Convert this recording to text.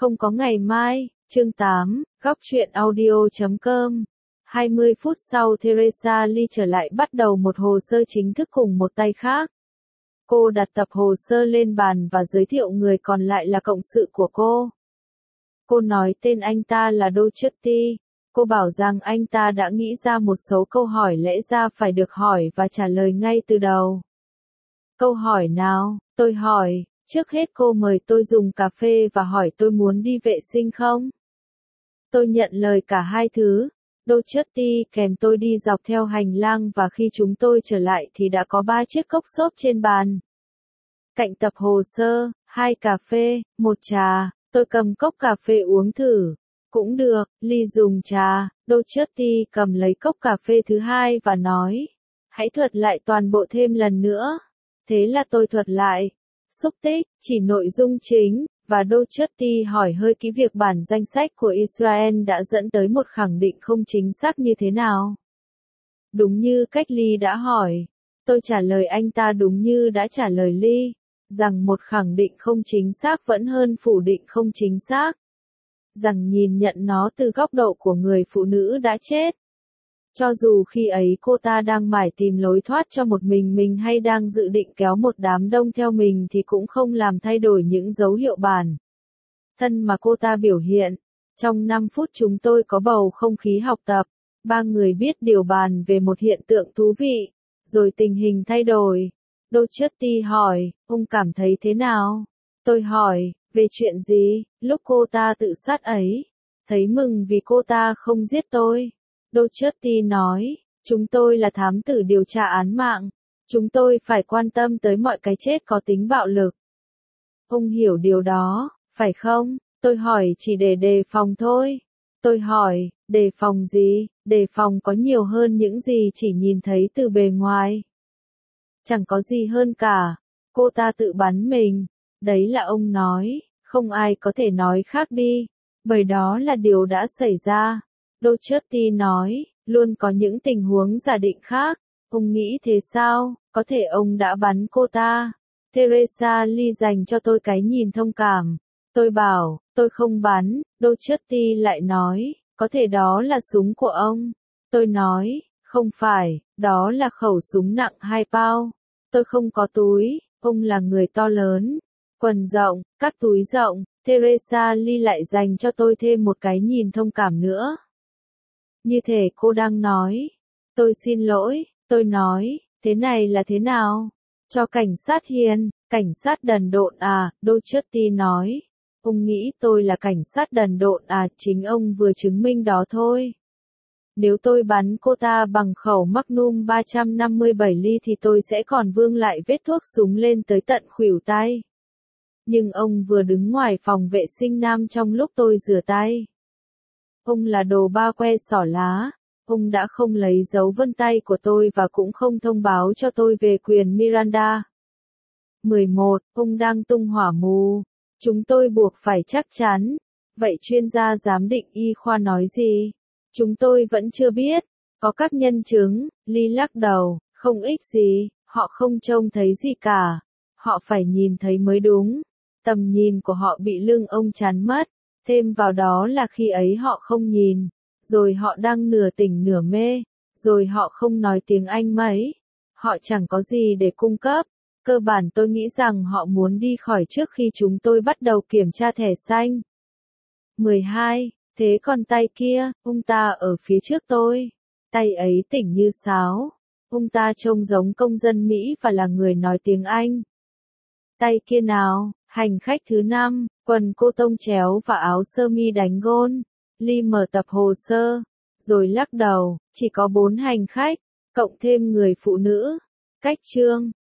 Không có ngày mai, chương 8, góc truyện audio.com. 20 phút sau Teresa Lee trở lại bắt đầu một hồ sơ chính thức cùng một tay khác. Cô đặt tập hồ sơ lên bàn và giới thiệu người còn lại là cộng sự của cô. Cô nói tên anh ta là Docherty. Cô bảo rằng anh ta đã nghĩ ra một số câu hỏi lẽ ra phải được hỏi và trả lời ngay từ đầu. Câu hỏi nào? Tôi hỏi. Trước hết cô mời tôi dùng cà phê và hỏi tôi muốn đi vệ sinh không? Tôi nhận lời cả hai thứ. Docherty kèm tôi đi dọc theo hành lang và khi chúng tôi trở lại thì đã có 3 chiếc cốc xốp trên bàn. Cạnh tập hồ sơ, 2 cà phê, 1 trà. Tôi cầm cốc cà phê uống thử. Cũng được, Lee dùng trà. Docherty cầm lấy cốc cà phê thứ hai và nói. Hãy thuật lại toàn bộ thêm lần nữa. Thế là tôi thuật lại. Xúc tích, chỉ nội dung chính, và Docherty hỏi hơi kỹ việc bản danh sách của Israel đã dẫn tới một khẳng định không chính xác như thế nào. Đúng như cách Lee đã hỏi. Tôi trả lời anh ta đúng như đã trả lời Lee, rằng một khẳng định không chính xác vẫn hơn phủ định không chính xác. Rằng nhìn nhận nó từ góc độ của người phụ nữ đã chết. Cho dù khi ấy cô ta đang mải tìm lối thoát cho một mình hay đang dự định kéo một đám đông theo mình thì cũng không làm thay đổi những dấu hiệu bản thân mà cô ta biểu hiện. Trong 5 phút chúng tôi có bầu không khí học tập, 3 người biết điều bàn về một hiện tượng thú vị, rồi tình hình thay đổi. Docherty hỏi, ông cảm thấy thế nào? Tôi hỏi, về chuyện gì, lúc cô ta tự sát ấy? Thấy mừng vì cô ta không giết tôi. Docherty nói, chúng tôi là thám tử điều tra án mạng. Chúng tôi phải quan tâm tới mọi cái chết có tính bạo lực. Ông hiểu điều đó, phải không? Tôi hỏi chỉ để đề phòng thôi. Tôi hỏi, đề phòng gì? Đề phòng có nhiều hơn những gì chỉ nhìn thấy từ bề ngoài. Chẳng có gì hơn cả. Cô ta tự bắn mình. Đấy là ông nói, không ai có thể nói khác đi. Bởi đó là điều đã xảy ra. Docherty nói, luôn có những tình huống giả định khác. Ông nghĩ thế sao? Có thể ông đã bắn cô ta. Teresa Lee dành cho tôi cái nhìn thông cảm. Tôi bảo, tôi không bắn. Docherty lại nói, có thể đó là súng của ông. Tôi nói, không phải, đó là khẩu súng nặng 2 pound. Tôi không có túi, ông là người to lớn. Quần rộng, các túi rộng. Teresa Lee lại dành cho tôi thêm một cái nhìn thông cảm nữa. Như thể cô đang nói. Tôi xin lỗi, tôi nói, thế này là thế nào? Cho cảnh sát hiền, cảnh sát đần độn à, Docherty nói. Ông nghĩ tôi là cảnh sát đần độn à, chính ông vừa chứng minh đó thôi. Nếu tôi bắn cô ta bằng khẩu Magnum 357 ly thì tôi sẽ còn vương lại vết thuốc súng lên tới tận khuỷu tay. Nhưng ông vừa đứng ngoài phòng vệ sinh nam trong lúc tôi rửa tay. Ông là đồ ba que xỏ lá. Ông đã không lấy dấu vân tay của tôi và cũng không thông báo cho tôi về quyền Miranda. 11. Ông đang tung hỏa mù. Chúng tôi buộc phải chắc chắn. Vậy chuyên gia giám định y khoa nói gì? Chúng tôi vẫn chưa biết. Có các nhân chứng. Lee lắc đầu, không ích gì, họ không trông thấy gì cả. Họ phải nhìn thấy mới đúng. Tầm nhìn của họ bị lưng ông chắn mất. Thêm vào đó là khi ấy họ không nhìn. Rồi họ đang nửa tỉnh nửa mê. Rồi họ không nói tiếng Anh mấy. Họ chẳng có gì để cung cấp. Cơ bản tôi nghĩ rằng họ muốn đi khỏi trước khi chúng tôi bắt đầu kiểm tra thẻ xanh. 12. Thế còn tay kia, ông ta ở phía trước tôi. Tay ấy tỉnh như sáo. Ông ta trông giống công dân Mỹ và là người nói tiếng Anh. Tay kia nào, hành khách thứ 5, quần cô tông chéo và áo sơ mi đánh gôn. Lee mở tập hồ sơ, rồi lắc đầu, chỉ có 4 hành khách, cộng thêm người phụ nữ. Cách chương